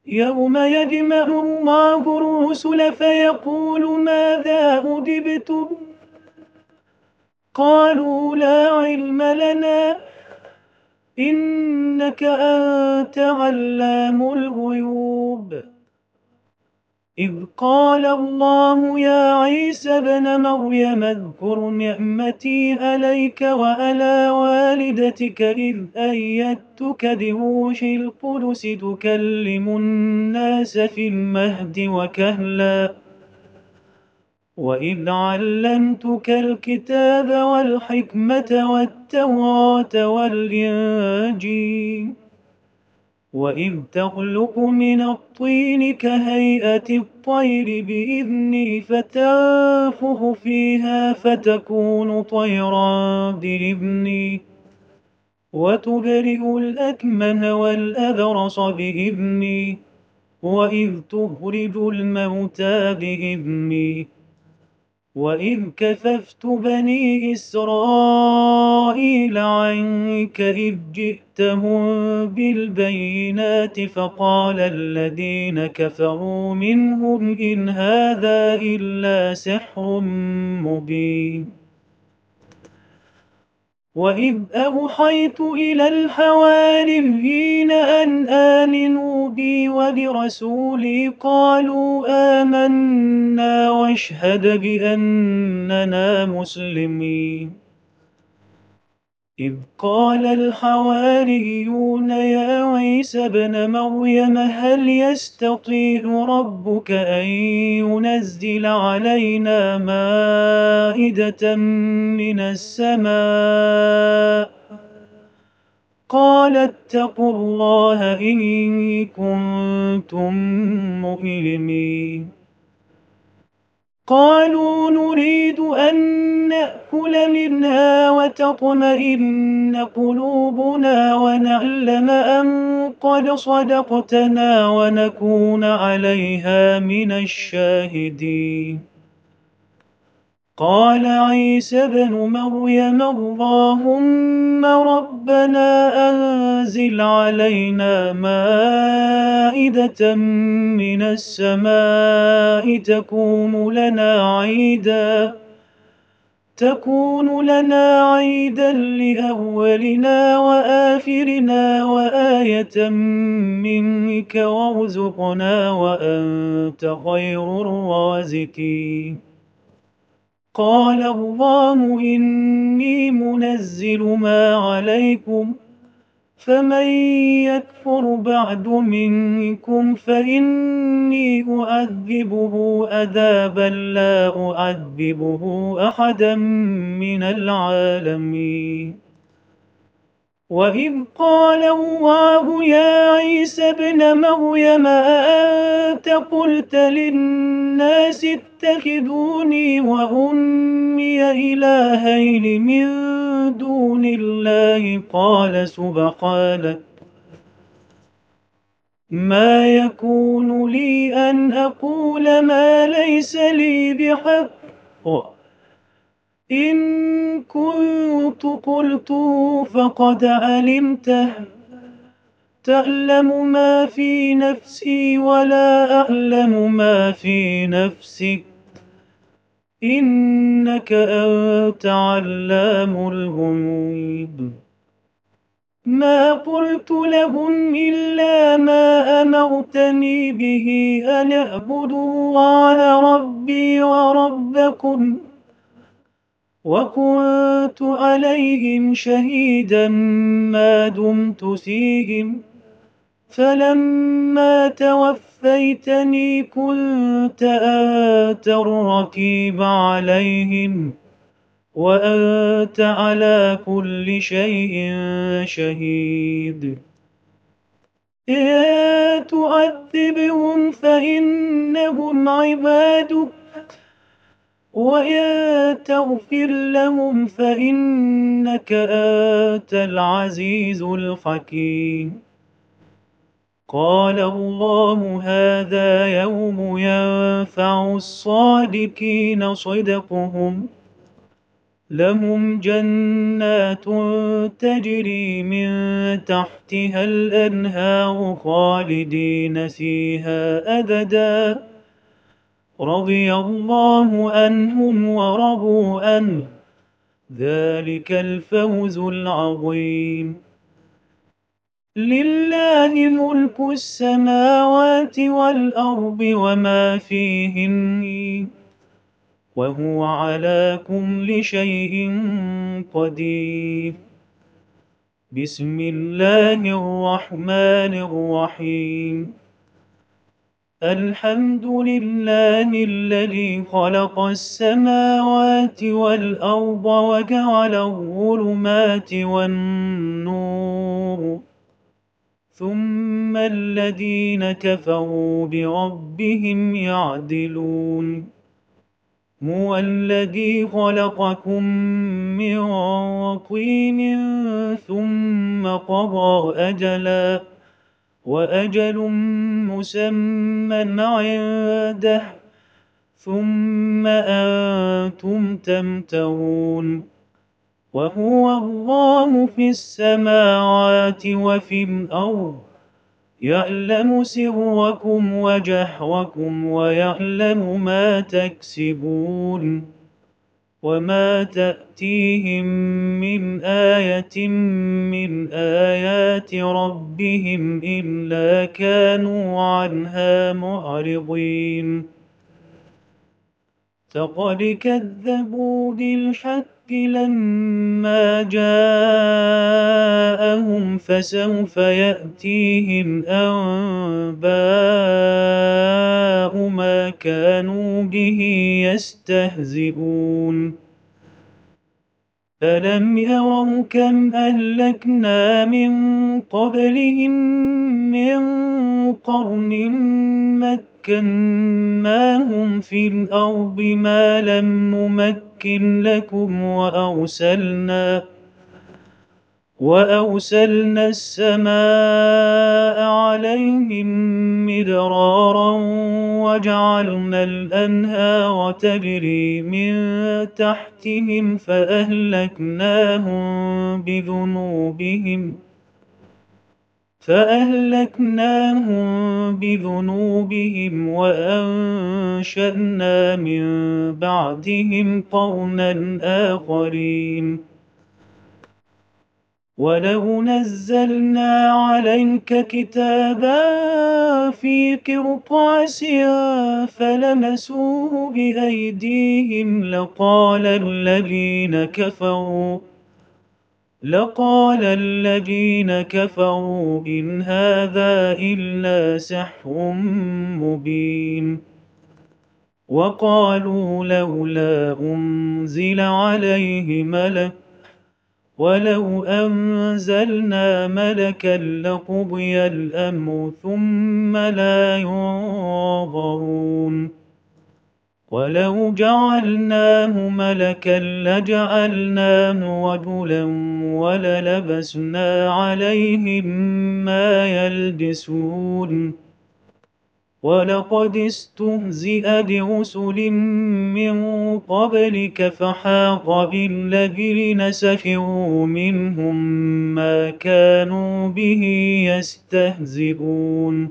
يوم يجمع الله الرسل فيقول ماذا أجبتم قالوا لا علم لنا إنك أنت علام الغيوب إذ قال الله يا عيسى ابن مريم اذكر نعمتي عليك وعلى والدتك إذ أيدتك بروح القدس تكلم الناس في المهد وكهلا وإذ علمتك الكتاب والحكمة والتوراة والإنجيل وإذ تخلق من الطين كهيئة الطير بإذني فتنفخ فيها فتكون طيرا بإذني وتبرئ الأكمه والأبرص بإذني وإذ تخرج الموتى بإذني وإذ كففت بني إسرائيل عنك إذ جئتهم بالبينات فقال الذين كفروا منهم إن هذا إلا سحر مبين وإذ أوحيت إلى الحواريين أن آمنوا بي وبرسولي قالوا آمنا واشهد بأننا مسلمين إذ قال الحواريون يا عيسى ابن مريم هل يستطيع ربك أن ينزل علينا مائدة من السماء قال اتقوا الله إن كنتم مؤمنين قالوا نريد أن نأكل منها وتطمئن قلوبنا ونعلم أن قد صدقتنا ونكون عليها من الشاهدين قال عيسى ابن مريم اللهم ربنا أنزل علينا مائدة من السماء تكون لنا عيدا لأولنا وآخرنا وآية منك وارزقنا وأنت خير الرازقين قال الله إني منزل ما عليكم فمن يكفر بعد منكم فإني أعذبه عذابا لا أعذبه أحدا من العالمين وإذ قال الله يا عيسى ابن مريم أأنت قلت للناس اتخذوني وأمي إلهين من دون الله قال سبحانك ما يكون لي أن أقول ما ليس لي بحق إن كنت قلته فقد علمته تعلم ما في نفسي ولا أعلم ما في نفسك إنك أنت علام الغيوب ما قلت لهم إلا ما أمرتني به أن اعبدوا الله ربي وربكم وكنت عليهم شهيدا ما دمت فيهم فلما توفيتني كنت أنت الرقيب عليهم وأنت على كل شيء شهيد إن تعذبهم فإنهم عبادك وإن تغفر لهم فإنك أنت العزيز الحكيم قال الله هذا يوم ينفع الصادقين صدقهم لهم جنات تجري من تحتها الأنهار خالدين فيها أبدا رضي الله عنهم ورضوا عنه ذلك الفوز العظيم لله ملك السماوات والأرض وما فيهن وهو على كل شيء قدير بسم الله الرحمن الرحيم الحمد لله الذي خلق السماوات والأرض وجعل الظلمات والنور ثم الذين كفروا بربهم يعدلون هو الذي خلقكم من طين ثم قضى أجلا وأجل مسمى عنده ثم أنتم تمترون وهو الله في السماوات وفي الأرض يعلم سركم وجهركم ويعلم ما تكسبون وما تأتيهم من آية من آيات ربهم إلا كانوا عنها معرضين فقد كذبوا بالحق لما جاءهم فسوف يأتيهم أنباء ما كانوا به يستهزئون ألم يروا كم أهلكنا من قبلهم من قرن مكناهم في الأرض ما لم نمكن لكم وأرسلنا السماء عليهم مدرارا وجعلنا الأنهار تجري من تحتهم فأهلكناهم بذنوبهم وأنشأنا من بعدهم قرنا آخرين ولو نزلنا عليك كتابا في قرطاس فلمسوه بأيديهم لقال الذين كفروا إن هذا إلا سحر مبين وقالوا لولا أنزل عليه ملك ولو أنزلنا ملكا لقضي الأمر ثم لا ينظرون ولو جعلناه ملكا لجعلناه رجلا وللبسنا عليهم ما يلبسون ولقد استهزئ برسل من قبلك فحاق بالذين سخروا منهم ما كانوا به يستهزئون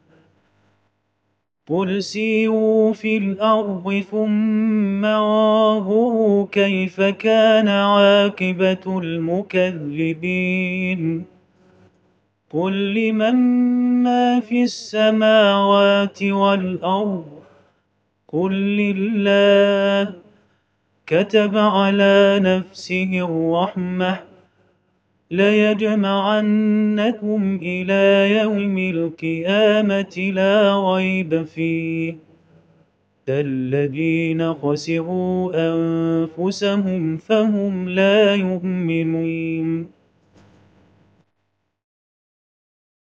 قل سيروا في الأرض ثم انظروا كيف كان عاقبة المكذبين قل لمن ما في السماوات والأرض قل لله كتب على نفسه الرحمة ليجمعنكم إلى يوم القيامة لا ريب فيه الذين خسروا أنفسهم فهم لا يؤمنون